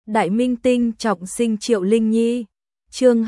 Đại minh tinh trọng sinh Triệu Linh Nhi. Chương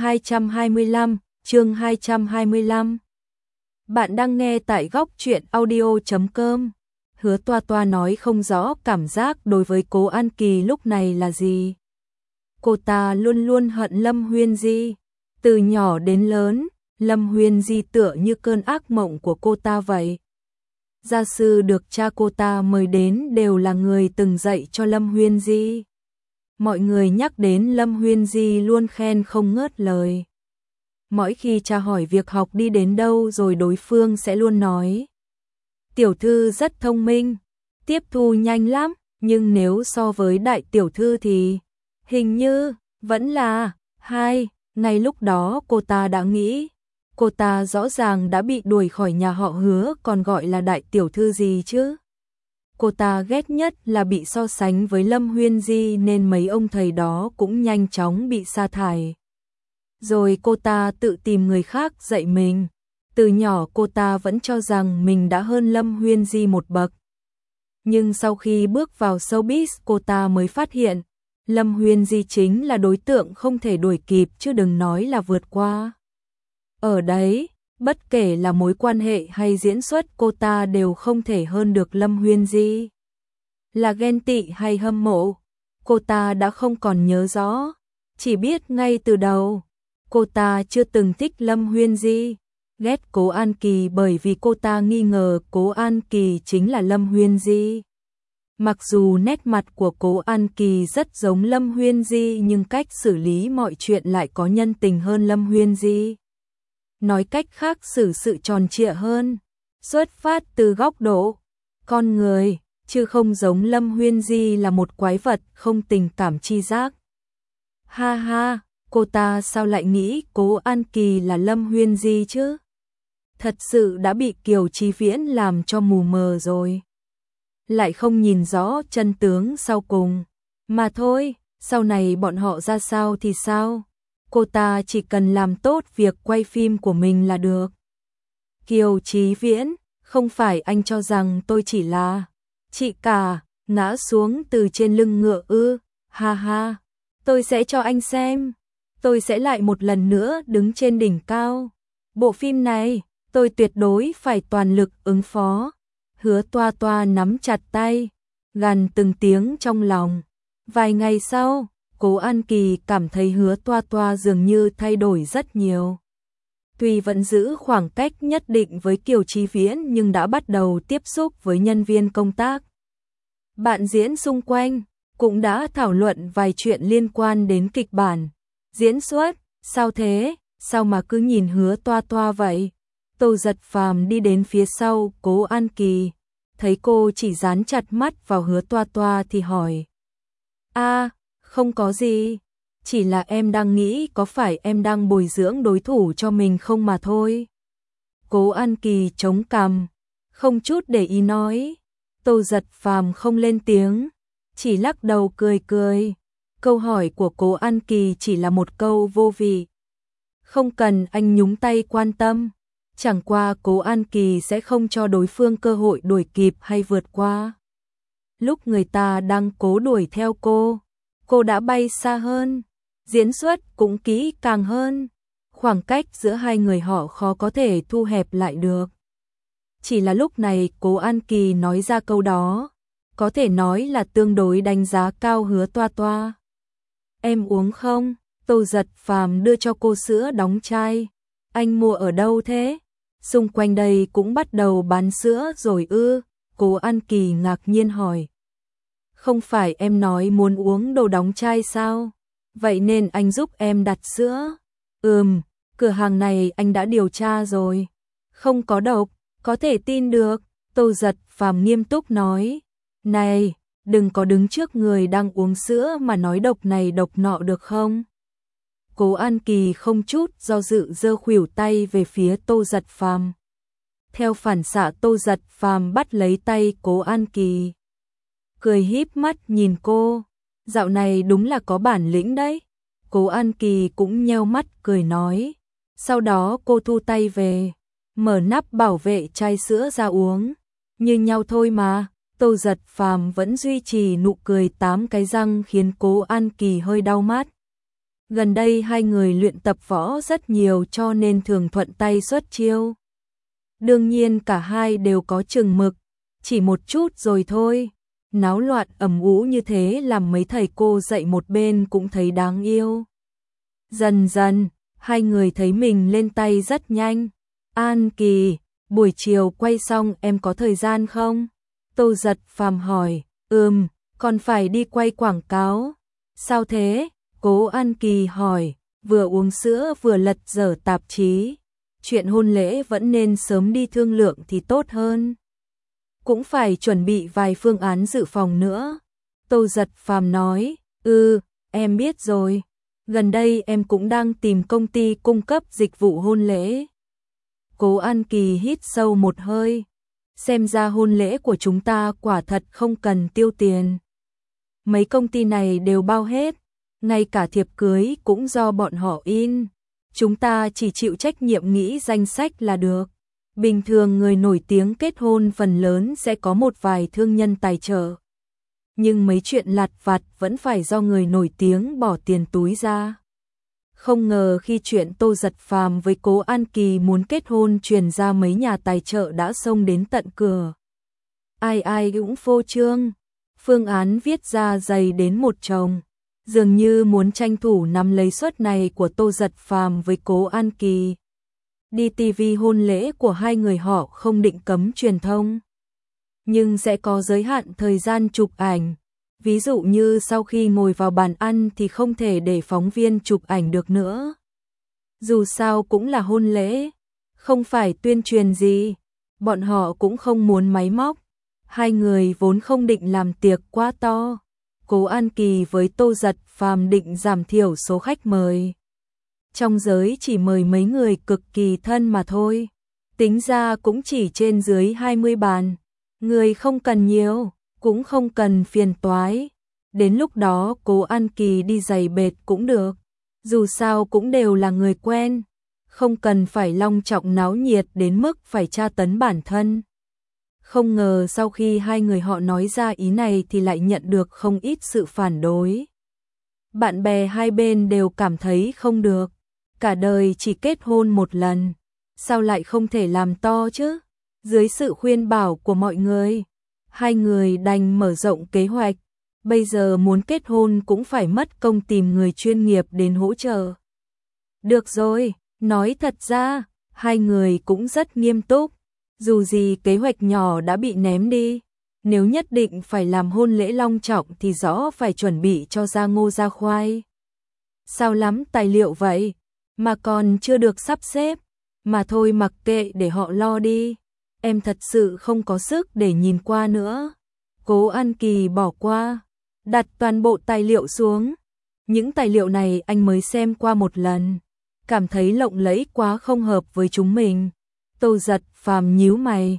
225. Bạn đang nghe tại góc truyện audio.com. Hứa Toa Toa nói không rõ cảm giác đối với Cố An Kỳ lúc này là gì. Cô ta luôn luôn hận Lâm Huyên Di. Từ nhỏ đến lớn, Lâm Huyên Di tựa như cơn ác mộng của cô ta vậy. Gia sư được cha cô ta mời đến đều là người từng dạy cho Lâm Huyên Di. Mọi người nhắc đến Lâm Huyên Di luôn khen không ngớt lời. Mỗi khi cha hỏi việc học đi đến đâu rồi đối phương sẽ luôn nói: tiểu thư rất thông minh, tiếp thu nhanh lắm, nhưng nếu so với đại tiểu thư thì hình như vẫn là hai. Ngay lúc đó cô ta đã nghĩ, cô ta rõ ràng đã bị đuổi khỏi nhà họ Hứa còn gọi là đại tiểu thư gì chứ. Cô ta ghét nhất là bị so sánh với Lâm Huyên Di nên mấy ông thầy đó cũng nhanh chóng bị sa thải. Rồi cô ta tự tìm người khác dạy mình. Từ nhỏ cô ta vẫn cho rằng mình đã hơn Lâm Huyên Di một bậc. Nhưng sau khi bước vào showbiz cô ta mới phát hiện, Lâm Huyên Di chính là đối tượng không thể đuổi kịp chứ đừng nói là vượt qua. Ở đấy, bất kể là mối quan hệ hay diễn xuất cô ta đều không thể hơn được Lâm Huyên Di. Là ghen tị hay hâm mộ, cô ta đã không còn nhớ rõ, chỉ biết ngay từ đầu, cô ta chưa từng thích Lâm Huyên Di, ghét Cố An Kỳ bởi vì cô ta nghi ngờ Cố An Kỳ chính là Lâm Huyên Di. Mặc dù nét mặt của Cố An Kỳ rất giống Lâm Huyên Di nhưng cách xử lý mọi chuyện lại có nhân tình hơn Lâm Huyên Di. Nói cách khác xử sự tròn trịa hơn, xuất phát từ góc độ con người, chứ không giống Lâm Huyên Di là một quái vật không tình cảm chi giác. Ha ha, cô ta sao lại nghĩ Cố An Kỳ là Lâm Huyên Di chứ? Thật sự đã bị Kiều Chí Viễn làm cho mù mờ rồi. Lại không nhìn rõ chân tướng sau cùng. Mà thôi, sau này bọn họ ra sao thì sao? Cô ta chỉ cần làm tốt việc quay phim của mình là được. Kiều Chí Viễn, không phải anh cho rằng tôi chỉ là chị cả, ngã xuống từ trên lưng ngựa ư? Ha ha, tôi sẽ cho anh xem. Tôi sẽ lại một lần nữa đứng trên đỉnh cao. Bộ phim này, tôi tuyệt đối phải toàn lực ứng phó. Hứa Toa Toa nắm chặt tay, gằn từng tiếng trong lòng. Vài ngày sau, Cố An Kỳ cảm thấy Hứa Toa Toa dường như thay đổi rất nhiều. Tuy vẫn giữ khoảng cách nhất định với Kiều Chí Viễn nhưng đã bắt đầu tiếp xúc với nhân viên công tác. Bạn diễn xung quanh cũng đã thảo luận vài chuyện liên quan đến kịch bản, diễn xuất. Sao thế? Sao mà cứ nhìn Hứa Toa Toa vậy? Tô Giật Phàm đi đến phía sau Cố An Kỳ, thấy cô chỉ dán chặt mắt vào Hứa Toa Toa thì hỏi: không có gì, chỉ là em đang nghĩ có phải em đang bồi dưỡng đối thủ cho mình không mà thôi. Cố An Kỳ chống cằm, không chút để ý nói. Tô Giật Phàm không lên tiếng, chỉ lắc đầu cười cười. Câu hỏi của Cố An Kỳ chỉ là một câu vô vị. Không cần anh nhúng tay quan tâm. Chẳng qua Cố An Kỳ sẽ không cho đối phương cơ hội đuổi kịp hay vượt qua. Lúc người ta đang cố đuổi theo cô đã bay xa hơn, diễn xuất cũng kỹ càng hơn. Khoảng cách giữa hai người họ khó có thể thu hẹp lại được. Chỉ là lúc này Cố An Kỳ nói ra câu đó, có thể nói là tương đối đánh giá cao Hứa Toa Toa. Em uống không? Tô Giật Phàm đưa cho cô sữa đóng chai. Anh mua ở đâu thế? Xung quanh đây cũng bắt đầu bán sữa rồi ư? Cố An Kỳ ngạc nhiên hỏi. Không phải em nói muốn uống đồ đóng chai sao? Vậy nên anh giúp em đặt sữa. Cửa hàng này anh đã điều tra rồi. Không có độc, có thể tin được. Tô Giật Phàm nghiêm túc nói. Này, đừng có đứng trước người đang uống sữa mà nói độc này độc nọ được không? Cố An Kỳ không chút do dự giơ khuỷu tay về phía Tô Giật Phàm. Theo phản xạ Tô Giật Phàm bắt lấy tay Cố An Kỳ, cười híp mắt nhìn cô. Dạo này đúng là có bản lĩnh đấy. Cố An Kỳ cũng nheo mắt cười nói. Sau đó cô thu tay về, mở nắp bảo vệ chai sữa ra uống. Như nhau thôi mà. Tô Giật Phàm vẫn duy trì nụ cười 8 cái răng khiến Cố An Kỳ hơi đau mắt. Gần đây hai người luyện tập võ rất nhiều cho nên thường thuận tay xuất chiêu. Đương nhiên cả hai đều có chừng mực, chỉ một chút rồi thôi. Náo loạn ầm ĩ như thế làm mấy thầy cô dạy một bên cũng thấy đáng yêu. Dần dần, hai người thấy mình lên tay rất nhanh. An Kỳ, buổi chiều quay xong em có thời gian không? Tô Giật Phàm hỏi. Còn phải đi quay quảng cáo. Sao thế? Cố An Kỳ hỏi, vừa uống sữa vừa lật dở tạp chí. Chuyện hôn lễ vẫn nên sớm đi thương lượng thì tốt hơn. Cũng phải chuẩn bị vài phương án dự phòng nữa. Tô Giật Phàm nói, em biết rồi. Gần đây em cũng đang tìm công ty cung cấp dịch vụ hôn lễ. Cố An Kỳ hít sâu một hơi. Xem ra hôn lễ của chúng ta quả thật không cần tiêu tiền. Mấy công ty này đều bao hết, ngay cả thiệp cưới cũng do bọn họ in. Chúng ta chỉ chịu trách nhiệm nghĩ danh sách là được. Bình thường người nổi tiếng kết hôn phần lớn sẽ có một vài thương nhân tài trợ. Nhưng mấy chuyện lặt vặt vẫn phải do người nổi tiếng bỏ tiền túi ra. Không ngờ khi chuyện Tô Giật Phàm với Cố An Kỳ muốn kết hôn truyền ra mấy nhà tài trợ đã xông đến tận cửa. Ai ai cũng phô trương, phương án viết ra dày đến một chồng. Dường như muốn tranh thủ nắm lấy suất này của Tô Giật Phàm với Cố An Kỳ. Đi TV hôn lễ của hai người họ không định cấm truyền thông, nhưng sẽ có giới hạn thời gian chụp ảnh. Ví dụ như sau khi ngồi vào bàn ăn thì không thể để phóng viên chụp ảnh được nữa. Dù sao cũng là hôn lễ, không phải tuyên truyền gì. Bọn họ cũng không muốn máy móc. Hai người vốn không định làm tiệc quá to. Cố An Kỳ với Tô Giật Phàm định giảm thiểu số khách mời. Trong giới chỉ mời mấy người cực kỳ thân mà thôi. Tính ra cũng chỉ trên dưới 20 bàn. Người không cần nhiều, cũng không cần phiền toái. Đến lúc đó Cố An Kỳ đi giày bệt cũng được. Dù sao cũng đều là người quen. Không cần phải long trọng náo nhiệt đến mức phải tra tấn bản thân. Không ngờ sau khi hai người họ nói ra ý này thì lại nhận được không ít sự phản đối. Bạn bè hai bên đều cảm thấy không được. Cả đời chỉ kết hôn một lần, sao lại không thể làm to chứ? Dưới sự khuyên bảo của mọi người, hai người đành mở rộng kế hoạch. Bây giờ muốn kết hôn cũng phải mất công tìm người chuyên nghiệp đến hỗ trợ. Được rồi, nói thật ra, hai người cũng rất nghiêm túc. Dù gì kế hoạch nhỏ đã bị ném đi. Nếu nhất định phải làm hôn lễ long trọng thì rõ phải chuẩn bị cho ra ngô ra khoai. Sao lắm tài liệu vậy, mà còn chưa được sắp xếp. Mà thôi mặc kệ để họ lo đi. Em thật sự không có sức để nhìn qua nữa. Cố An Kỳ bỏ qua, đặt toàn bộ tài liệu xuống. Những tài liệu này anh mới xem qua một lần, cảm thấy lộng lẫy quá không hợp với chúng mình. Tô Giật Phàm nhíu mày.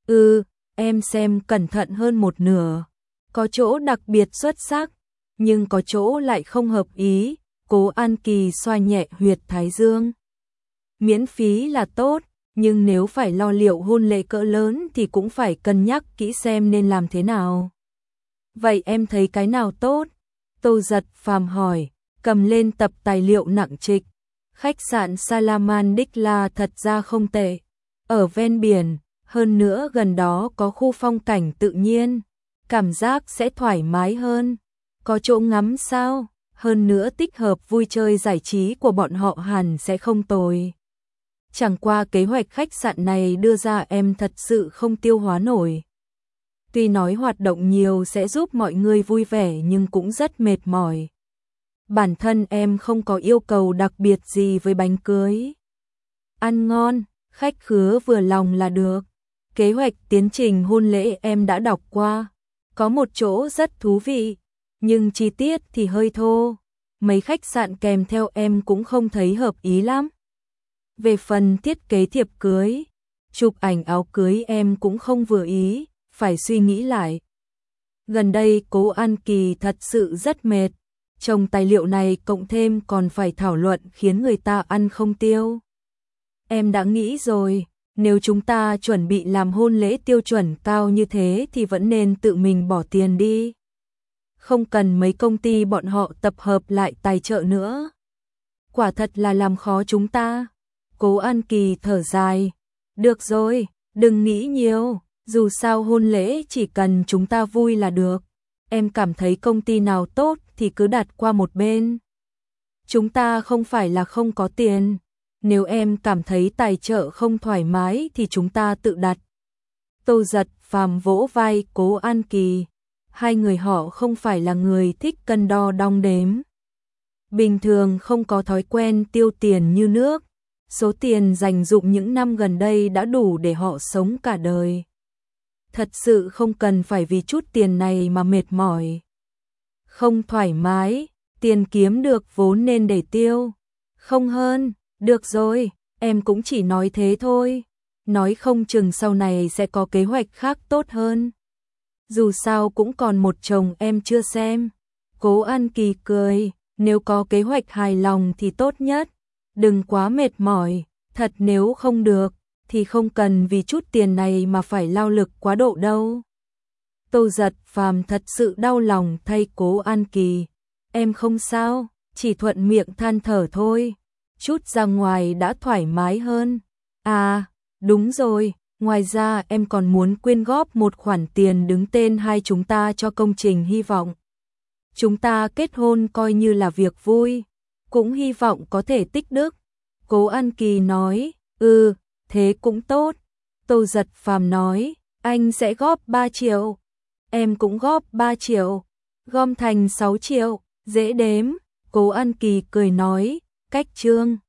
Em xem cẩn thận hơn một nửa. Có chỗ đặc biệt xuất sắc, nhưng có chỗ lại không hợp ý. Cố An Kỳ xoa nhẹ huyệt thái dương. Miễn phí là tốt, nhưng nếu phải lo liệu hôn lễ cỡ lớn thì cũng phải cân nhắc kỹ xem nên làm thế nào. Vậy em thấy cái nào tốt? Tô Giật Phàm hỏi, cầm lên tập tài liệu nặng trịch. Khách sạn Salamandikla thật ra không tệ. Ở ven biển, hơn nữa gần đó có khu phong cảnh tự nhiên. Cảm giác sẽ thoải mái hơn. Có chỗ ngắm sao? Hơn nữa tích hợp vui chơi giải trí của bọn họ hẳn sẽ không tồi. Chẳng qua kế hoạch khách sạn này đưa ra em thật sự không tiêu hóa nổi. Tuy nói hoạt động nhiều sẽ giúp mọi người vui vẻ nhưng cũng rất mệt mỏi. Bản thân em không có yêu cầu đặc biệt gì với bánh cưới. Ăn ngon, khách khứa vừa lòng là được. Kế hoạch tiến trình hôn lễ em đã đọc qua. Có một chỗ rất thú vị, nhưng chi tiết thì hơi thô. Mấy khách sạn kèm theo em cũng không thấy hợp ý lắm. Về phần thiết kế thiệp cưới, chụp ảnh áo cưới em cũng không vừa ý, phải suy nghĩ lại. Gần đây Cố An Kỳ thật sự rất mệt. Chồng tài liệu này cộng thêm còn phải thảo luận khiến người ta ăn không tiêu. Em đã nghĩ rồi, Nếu chúng ta chuẩn bị làm hôn lễ tiêu chuẩn cao như thế thì vẫn nên tự mình bỏ tiền đi. Không cần mấy công ty bọn họ tập hợp lại tài trợ nữa. Quả thật là làm khó chúng ta. Cố An Kỳ thở dài. Được rồi, đừng nghĩ nhiều. Dù sao hôn lễ chỉ cần chúng ta vui là được. Em cảm thấy công ty nào tốt thì cứ đặt qua một bên. Chúng ta không phải là không có tiền. Nếu em cảm thấy tài trợ không thoải mái thì chúng ta tự đặt. Tô Giật Phàm vỗ vai Cố An Kỳ. Hai người họ không phải là người thích cân đo đong đếm. Bình thường không có thói quen tiêu tiền như nước. Số tiền dành dụm những năm gần đây đã đủ để họ sống cả đời. Thật sự không cần phải vì chút tiền này mà mệt mỏi. Không thoải mái, tiền kiếm được vốn nên để tiêu. Không hơn, được rồi, em cũng chỉ nói thế thôi. Nói không chừng sau này sẽ có kế hoạch khác tốt hơn. Dù sao cũng còn một chồng em chưa xem. Cố An Kỳ cười, nếu có kế hoạch hài lòng thì tốt nhất. Đừng quá mệt mỏi, thật nếu không được thì không cần vì chút tiền này mà phải lao lực quá độ đâu. Tô Giật Phàm thật sự đau lòng thay Cố An Kỳ. Em không sao, chỉ thuận miệng than thở thôi. Chút ra ngoài đã thoải mái hơn. À, đúng rồi, ngoài ra em còn muốn quyên góp một khoản tiền đứng tên hai chúng ta cho công trình hy vọng. Chúng ta kết hôn coi như là việc vui, cũng hy vọng có thể tích đức. Cố An Kỳ nói, thế cũng tốt. Tô Giật Phàm nói, anh sẽ góp 3 triệu. Em cũng góp 3 triệu. Gom thành 6 triệu, dễ đếm. Cố An Kỳ cười nói, cách trương.